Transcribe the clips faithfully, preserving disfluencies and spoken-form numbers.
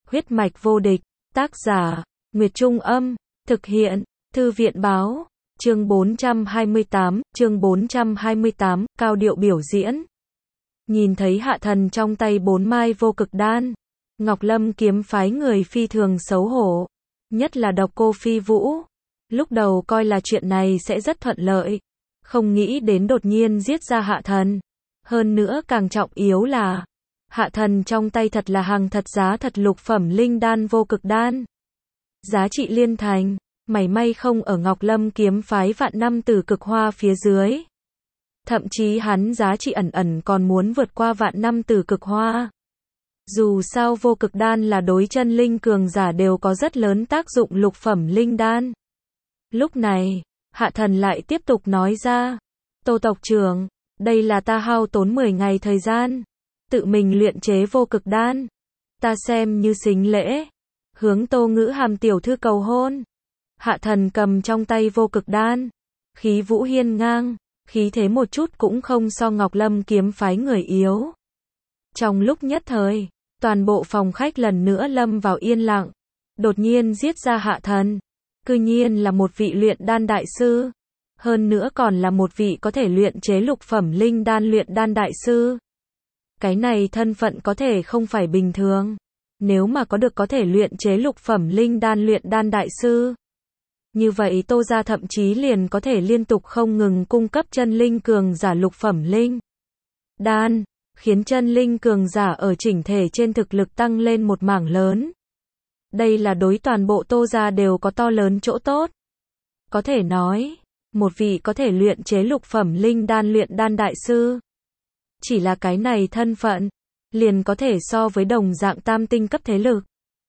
Huyết mạch vô địch, tác giả, Nguyệt Trung Âm, thực hiện, Thư viện Báo, chương bốn trăm hai mươi tám, chương bốn trăm hai mươi tám, cao điệu biểu diễn. Nhìn thấy hạ thần trong tay bốn mai vô cực đan, Ngọc Lâm kiếm phái người phi thường xấu hổ, nhất là Độc Cô Phi Vũ. Lúc đầu coi là chuyện này sẽ rất thuận lợi, không nghĩ đến đột nhiên giết ra hạ thần. Hơn nữa càng trọng yếu là, hạ thần trong tay thật là hàng thật giá thật lục phẩm linh đan vô cực đan. Giá trị liên thành, mảy may không ở Ngọc Lâm kiếm phái vạn năm tử cực hoa phía dưới. Thậm chí hắn giá trị ẩn ẩn còn muốn vượt qua vạn năm tử cực hoa. Dù sao vô cực đan là đối chân linh cường giả đều có rất lớn tác dụng lục phẩm linh đan. Lúc này, hạ thần lại tiếp tục nói ra, Tô tộc trưởng, đây là ta hao tốn mười ngày thời gian, tự mình luyện chế vô cực đan. Ta xem như sính lễ, hướng Tô Ngữ Hàm tiểu thư cầu hôn. Hạ thần cầm trong tay vô cực đan, khí vũ hiên ngang, khí thế một chút cũng không so Ngọc Lâm kiếm phái người yếu. Trong lúc nhất thời, toàn bộ phòng khách lần nữa lâm vào yên lặng. Đột nhiên giết ra hạ thần, cư nhiên là một vị luyện đan đại sư, hơn nữa còn là một vị có thể luyện chế lục phẩm linh đan luyện đan đại sư. Cái này thân phận có thể không phải bình thường. Nếu mà có được có thể luyện chế lục phẩm linh đan luyện đan đại sư, như vậy Tô gia thậm chí liền có thể liên tục không ngừng cung cấp chân linh cường giả lục phẩm linh đan, khiến chân linh cường giả ở chỉnh thể trên thực lực tăng lên một mảng lớn. Đây là đối toàn bộ Tô gia đều có to lớn chỗ tốt. Có thể nói, một vị có thể luyện chế lục phẩm linh đan luyện đan đại sư, chỉ là cái này thân phận, liền có thể so với đồng dạng tam tinh cấp thế lực.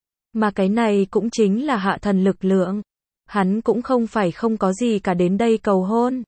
Mà cái này cũng chính là hạ thần lực lượng. Hắn cũng không phải không có gì cả đến đây cầu hôn.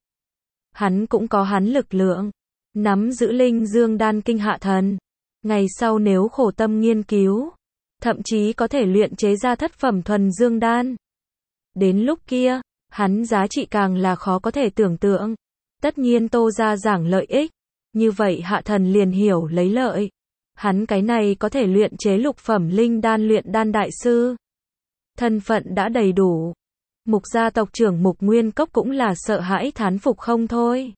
Hắn cũng có hắn lực lượng. Nắm giữ linh dương đan kinh hạ thần. Ngày sau nếu khổ tâm nghiên cứu, thậm chí có thể luyện chế ra thất phẩm thuần dương đan. Đến lúc kia, hắn giá trị càng là khó có thể tưởng tượng. Tất nhiên Tô gia giảng lợi ích, như vậy hạ thần liền hiểu lấy lợi. Hắn cái này có thể luyện chế lục phẩm linh đan luyện đan đại sư. Thân phận đã đầy đủ. Mục gia tộc trưởng Mục Nguyên Cốc cũng là sợ hãi thán phục không thôi.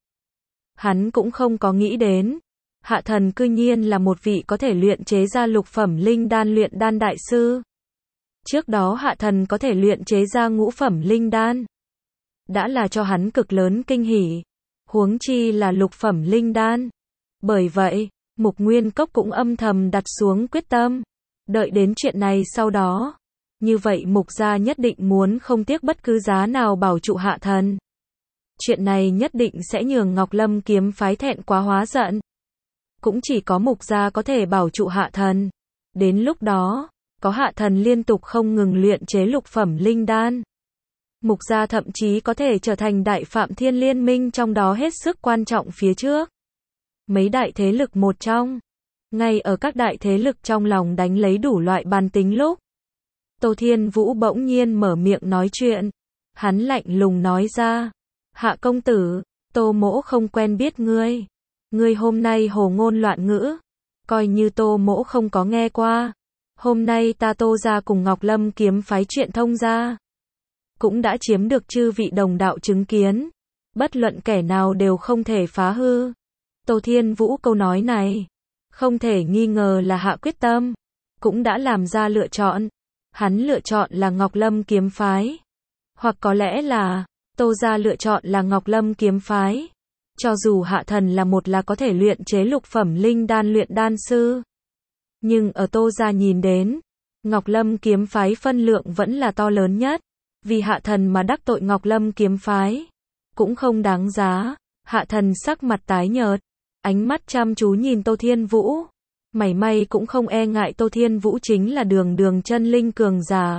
Hắn cũng không có nghĩ đến, hạ thần cư nhiên là một vị có thể luyện chế ra lục phẩm linh đan luyện đan đại sư. Trước đó hạ thần có thể luyện chế ra ngũ phẩm linh đan, đã là cho hắn cực lớn kinh hỉ. Huống chi là lục phẩm linh đan. Bởi vậy, Mục Nguyên Cốc cũng âm thầm đặt xuống quyết tâm. Đợi đến chuyện này sau đó, như vậy Mục gia nhất định muốn không tiếc bất cứ giá nào bảo trụ hạ thần. Chuyện này nhất định sẽ nhường Ngọc Lâm kiếm phái thẹn quá hóa giận. Cũng chỉ có Mục gia có thể bảo trụ hạ thần. Đến lúc đó, có hạ thần liên tục không ngừng luyện chế lục phẩm linh đan, Mục gia thậm chí có thể trở thành đại phạm thiên liên minh trong đó hết sức quan trọng phía trước. Mấy đại thế lực một trong. Ngay ở các đại thế lực trong lòng đánh lấy đủ loại bàn tính lúc, Tô Thiên Vũ bỗng nhiên mở miệng nói chuyện. Hắn lạnh lùng nói ra, hạ công tử, Tô mỗ không quen biết ngươi. Ngươi hôm nay hồ ngôn loạn ngữ, coi như Tô mỗ không có nghe qua. Hôm nay ta Tô gia cùng Ngọc Lâm kiếm phái chuyện thông gia, cũng đã chiếm được chư vị đồng đạo chứng kiến. Bất luận kẻ nào đều không thể phá hư. Tô Thiên Vũ câu nói này, không thể nghi ngờ là hạ quyết tâm, cũng đã làm ra lựa chọn. Hắn lựa chọn là Ngọc Lâm kiếm phái, hoặc có lẽ là Tô gia lựa chọn là Ngọc Lâm kiếm phái. Cho dù hạ thần là một là có thể luyện chế lục phẩm linh đan luyện đan sư, nhưng ở Tô gia nhìn đến, Ngọc Lâm kiếm phái phân lượng vẫn là to lớn nhất. Vì hạ thần mà đắc tội Ngọc Lâm kiếm phái, cũng không đáng giá. Hạ thần sắc mặt tái nhợt, ánh mắt chăm chú nhìn Tô Thiên Vũ. Mảy may cũng không e ngại Tô Thiên Vũ chính là đường đường chân linh cường giả.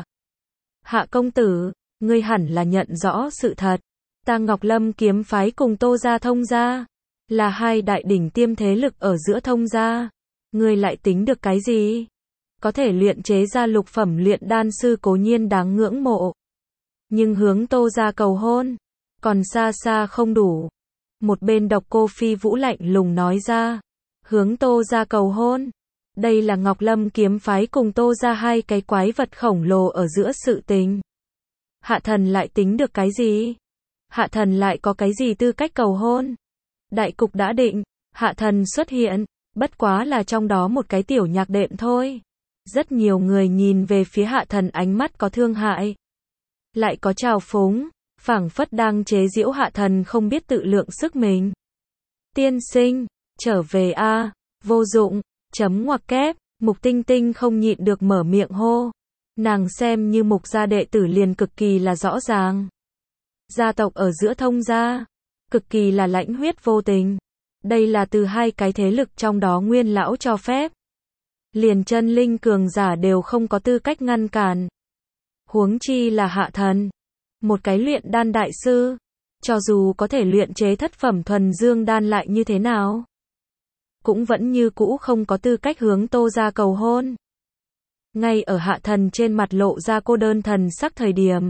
Hạ công tử, ngươi hẳn là nhận rõ sự thật. Ta Ngọc Lâm kiếm phái cùng Tô gia thông gia, là hai đại đỉnh tiêm thế lực ở giữa thông gia. Ngươi lại tính được cái gì? Có thể luyện chế ra lục phẩm luyện đan sư cố nhiên đáng ngưỡng mộ. Nhưng hướng Tô gia cầu hôn, còn xa xa không đủ. Một bên Độc Cô Phi Vũ lạnh lùng nói ra, hướng Tô gia cầu hôn, Đây là Ngọc Lâm kiếm phái cùng Tô ra hai cái quái vật khổng lồ ở giữa sự tình. Hạ thần lại tính được cái gì? Hạ thần lại có cái gì tư cách cầu hôn? Đại cục đã định, hạ thần xuất hiện, bất quá là trong đó một cái tiểu nhạc đệm thôi. Rất nhiều người nhìn về phía hạ thần ánh mắt có thương hại, lại có trào phúng, phảng phất đang chế giễu hạ thần không biết tự lượng sức mình. Tiên sinh, trở về a, vô dụng, chấm ngoặc kép, Mục Tinh Tinh không nhịn được mở miệng hô. Nàng xem như Mục gia đệ tử liền cực kỳ là rõ ràng. Gia tộc ở giữa thông gia, cực kỳ là lãnh huyết vô tình. Đây là từ hai cái thế lực trong đó Nguyên lão cho phép. Liền chân linh cường giả đều không có tư cách ngăn cản. Huống chi là hạ thần, một cái luyện đan đại sư, cho dù có thể luyện chế thất phẩm thuần dương đan lại như thế nào, cũng vẫn như cũ không có tư cách hướng Tô gia cầu hôn. Ngay ở hạ thần trên mặt lộ ra cô đơn thần sắc thời điểm,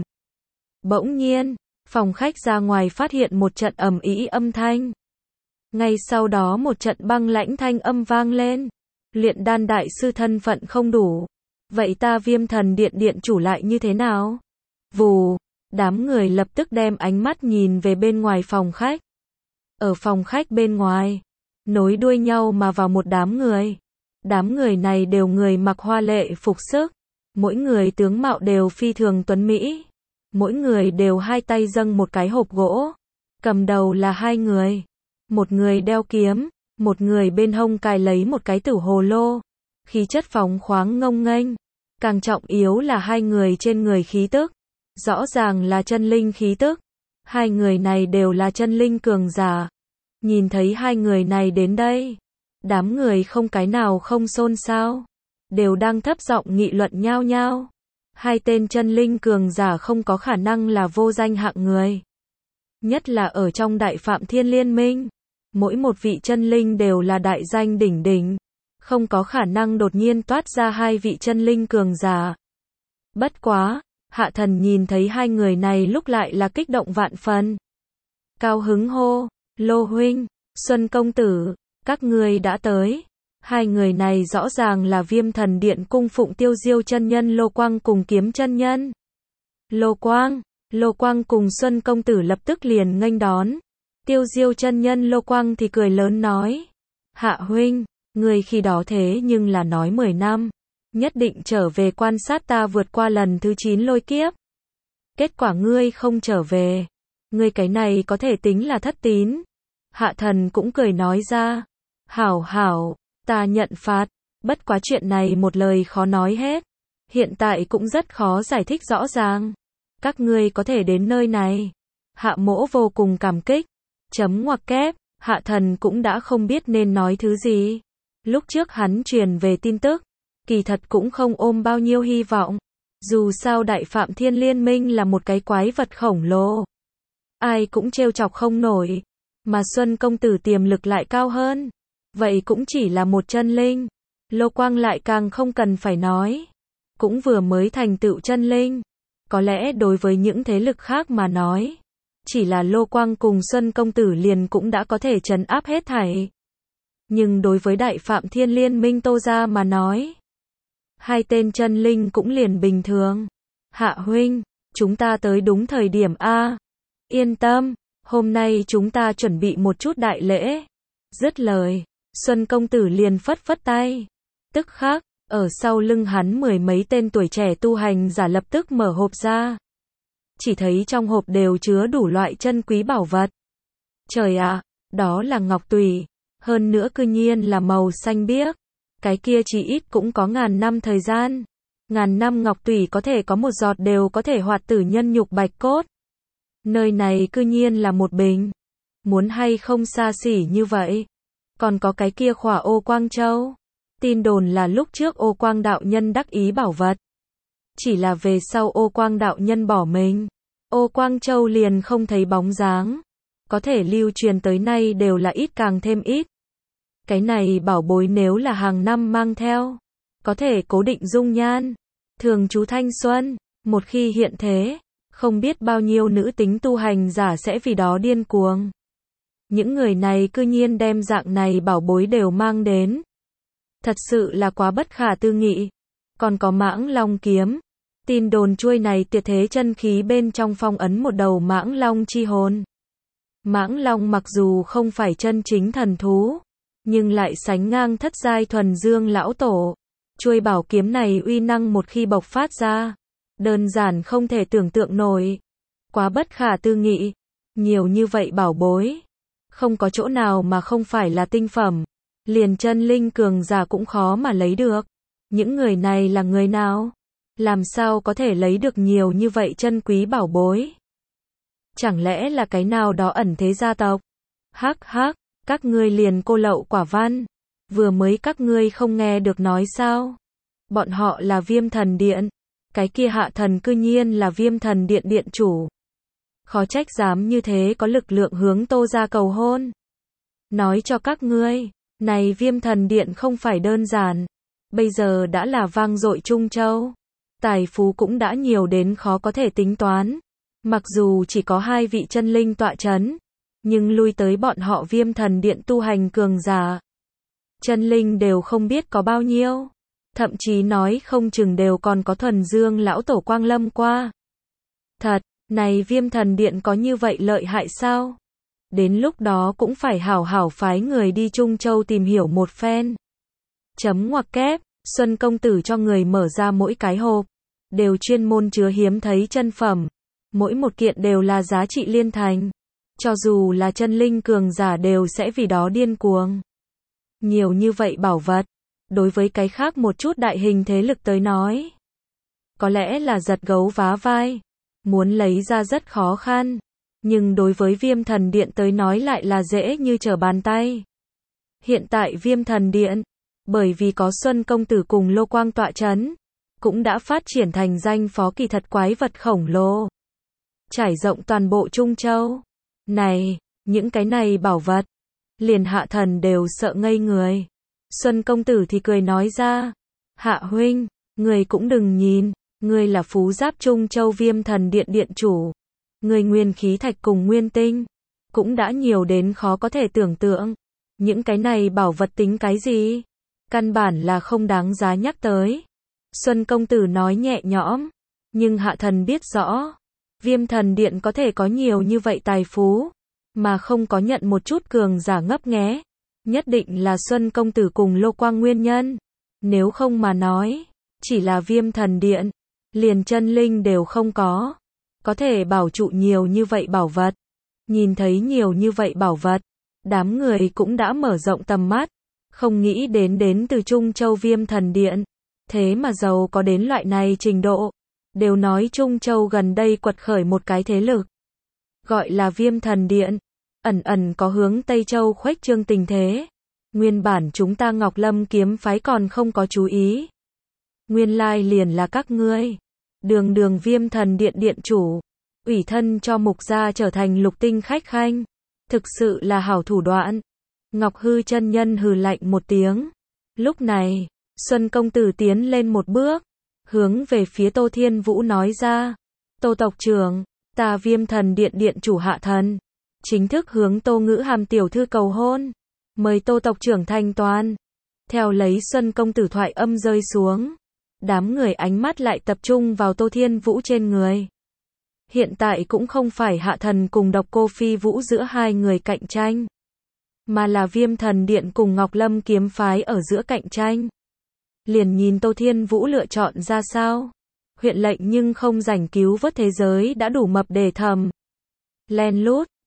bỗng nhiên, phòng khách ra ngoài phát hiện một trận ầm ĩ âm thanh. Ngay sau đó một trận băng lãnh thanh âm vang lên. Luyện đan đại sư thân phận không đủ, vậy ta Viêm Thần Điện điện chủ lại như thế nào? Vù, đám người lập tức đem ánh mắt nhìn về bên ngoài phòng khách. Ở phòng khách bên ngoài, nối đuôi nhau mà vào một đám người. Đám người này đều người mặc hoa lệ phục sức, mỗi người tướng mạo đều phi thường tuấn mỹ, mỗi người đều hai tay dâng một cái hộp gỗ, cầm đầu là hai người, một người đeo kiếm, một người bên hông cài lấy một cái tử hồ lô, khí chất phóng khoáng ngông nghênh, càng trọng yếu là hai người trên người khí tức, rõ ràng là chân linh khí tức, hai người này đều là chân linh cường giả. Nhìn thấy hai người này đến đây, đám người không cái nào không xôn xao, đều đang thấp giọng nghị luận nhao nhao. Hai tên chân linh cường giả không có khả năng là vô danh hạng người. Nhất là ở trong Đại Phạm Thiên Liên Minh, mỗi một vị chân linh đều là đại danh đỉnh đỉnh, không có khả năng đột nhiên toát ra hai vị chân linh cường giả. Bất quá, hạ thần nhìn thấy hai người này lúc lại là kích động vạn phần. Cao hứng hô, Lô huynh, Xuân công tử, các ngươi đã tới. Hai người này rõ ràng là Viêm Thần Điện cung phụng Tiêu Diêu chân nhân Lô Quang cùng Kiếm chân nhân. Lô Quang, Lô Quang cùng Xuân công tử lập tức liền nghênh đón. Tiêu Diêu chân nhân Lô Quang thì cười lớn nói, hạ huynh, ngươi khi đó thế nhưng là nói mười năm, nhất định trở về quan sát ta vượt qua lần thứ chín lôi kiếp. Kết quả ngươi không trở về, ngươi cái này có thể tính là thất tín. Hạ thần cũng cười nói ra, hảo hảo, ta nhận phạt, bất quá chuyện này một lời khó nói hết, hiện tại cũng rất khó giải thích rõ ràng. Các ngươi có thể đến nơi này, hạ mỗ vô cùng cảm kích. Chấm ngoặc kép, hạ thần cũng đã không biết nên nói thứ gì. Lúc trước hắn truyền về tin tức, kỳ thật cũng không ôm bao nhiêu hy vọng. Dù sao Đại Phạm Thiên Liên Minh là một cái quái vật khổng lồ, ai cũng trêu chọc không nổi, mà Xuân công tử tiềm lực lại cao hơn, vậy cũng chỉ là một chân linh. Lô Quang lại càng không cần phải nói, cũng vừa mới thành tựu chân linh. Có lẽ đối với những thế lực khác mà nói, chỉ là Lô Quang cùng Xuân công tử liền cũng đã có thể trấn áp hết thảy. Nhưng đối với Đại Phạm Thiên Liên Minh Tô gia mà nói, hai tên chân linh cũng liền bình thường. Hạ huynh, chúng ta tới đúng thời điểm a. Yên tâm, hôm nay chúng ta chuẩn bị một chút đại lễ. Dứt lời, Xuân công tử liền phất phất tay. Tức khắc, ở sau lưng hắn mười mấy tên tuổi trẻ tu hành giả lập tức mở hộp ra. Chỉ thấy trong hộp đều chứa đủ loại chân quý bảo vật. Trời ạ, đó là ngọc tùy, hơn nữa cư nhiên là màu xanh biếc. Cái kia chỉ ít cũng có ngàn năm thời gian. Ngàn năm ngọc tùy có thể có một giọt đều có thể hoạt tử nhân nhục bạch cốt. Nơi này cư nhiên là một bình. Muốn hay không xa xỉ như vậy. Còn có cái kia khỏa ô quang châu. Tin đồn là lúc trước ô quang đạo nhân đắc ý bảo vật. Chỉ là về sau ô quang đạo nhân bỏ mình, ô quang châu liền không thấy bóng dáng. Có thể lưu truyền tới nay đều là ít càng thêm ít. Cái này bảo bối nếu là hàng năm mang theo, có thể cố định dung nhan, thường trú thanh xuân, một khi hiện thế, không biết bao nhiêu nữ tính tu hành giả sẽ vì đó điên cuồng. Những người này cư nhiên đem dạng này bảo bối đều mang đến. Thật sự là quá bất khả tư nghị. Còn có Mãng Long kiếm. Tin đồn chuôi này tuyệt thế chân khí bên trong phong ấn một đầu Mãng Long chi hồn. Mãng Long mặc dù không phải chân chính thần thú, nhưng lại sánh ngang thất giai thuần dương lão tổ. Chuôi bảo kiếm này uy năng một khi bộc phát ra, đơn giản không thể tưởng tượng nổi. Quá bất khả tư nghị. Nhiều như vậy bảo bối, không có chỗ nào mà không phải là tinh phẩm. Liền chân linh cường giả cũng khó mà lấy được. Những người này là người nào? Làm sao có thể lấy được nhiều như vậy chân quý bảo bối? Chẳng lẽ là cái nào đó ẩn thế gia tộc? Hắc hắc, các ngươi liền cô lậu quả văn. Vừa mới các ngươi không nghe được nói sao? Bọn họ là Viêm Thần Điện. Cái kia Hạ Thần cư nhiên là Viêm Thần Điện điện chủ. Khó trách dám như thế có lực lượng hướng Tô gia cầu hôn. Nói cho các ngươi, này Viêm Thần Điện không phải đơn giản. Bây giờ đã là vang dội Trung Châu. Tài phú cũng đã nhiều đến khó có thể tính toán. Mặc dù chỉ có hai vị chân linh tọa chấn, nhưng lui tới bọn họ Viêm Thần Điện tu hành cường giả. Chân linh đều không biết có bao nhiêu. Thậm chí nói không chừng đều còn có thuần dương lão tổ quang lâm qua. Thật, này Viêm Thần Điện có như vậy lợi hại sao? Đến lúc đó cũng phải hảo hảo phái người đi Trung Châu tìm hiểu một phen. Chấm ngoặc kép, Xuân công tử cho người mở ra mỗi cái hộp, đều chuyên môn chứa hiếm thấy chân phẩm. Mỗi một kiện đều là giá trị liên thành. Cho dù là chân linh cường giả đều sẽ vì đó điên cuồng. Nhiều như vậy bảo vật, đối với cái khác một chút đại hình thế lực tới nói, có lẽ là giật gấu vá vai, muốn lấy ra rất khó khăn. Nhưng đối với Viêm Thần Điện tới nói lại là dễ như trở bàn tay. Hiện tại Viêm Thần Điện, bởi vì có Xuân công tử cùng Lô Quang tọa chấn, cũng đã phát triển thành danh phó kỳ thật quái vật khổng lồ. Trải rộng toàn bộ Trung Châu. Này, những cái này bảo vật, liền Hạ Thần đều sợ ngây người. Xuân công tử thì cười nói ra, Hạ huynh, người cũng đừng nhìn, người là phú giáp Trung Châu Viêm Thần Điện điện chủ. Người nguyên khí thạch cùng nguyên tinh, cũng đã nhiều đến khó có thể tưởng tượng. Những cái này bảo vật tính cái gì? Căn bản là không đáng giá nhắc tới. Xuân công tử nói nhẹ nhõm, nhưng Hạ Thần biết rõ, Viêm Thần Điện có thể có nhiều như vậy tài phú, mà không có nhận một chút cường giả ngấp nghé. Nhất định là Xuân công tử cùng Lô Quang nguyên nhân. Nếu không mà nói, chỉ là Viêm Thần Điện, liền chân linh đều không có. Có thể bảo trụ nhiều như vậy bảo vật. Nhìn thấy nhiều như vậy bảo vật, đám người cũng đã mở rộng tầm mắt. Không nghĩ đến đến từ Trung Châu Viêm Thần Điện. Thế mà giàu có đến loại này trình độ. Đều nói Trung Châu gần đây quật khởi một cái thế lực. Gọi là Viêm Thần Điện. Ẩn ẩn có hướng Tây Châu khuếch trương tình thế. Nguyên bản chúng ta Ngọc Lâm kiếm phái còn không có chú ý. Nguyên lai liền là các ngươi. Đường đường Viêm Thần Điện điện chủ. Ủy thân cho mục gia trở thành lục tinh khách khanh. Thực sự là hảo thủ đoạn. Ngọc Hư chân nhân hừ lạnh một tiếng. Lúc này, Xuân công tử tiến lên một bước, hướng về phía Tô Thiên Vũ nói ra, Tô tộc trưởng, ta Viêm Thần Điện điện chủ Hạ Thần, chính thức hướng Tô Ngữ Hàm tiểu thư cầu hôn, mời Tô tộc trưởng thanh toán. Theo lấy Xuân công tử thoại âm rơi xuống, đám người ánh mắt lại tập trung vào Tô Thiên Vũ trên người. Hiện tại cũng không phải Hạ Thần cùng Độc Cô Phi Vũ giữa hai người cạnh tranh, mà là Viêm Thần Điện cùng Ngọc Lâm kiếm phái ở giữa cạnh tranh. Liền nhìn Tô Thiên Vũ lựa chọn ra sao. Huyện lệnh nhưng không rảnh cứu vớt thế giới đã đủ mập để thầm. Len lút,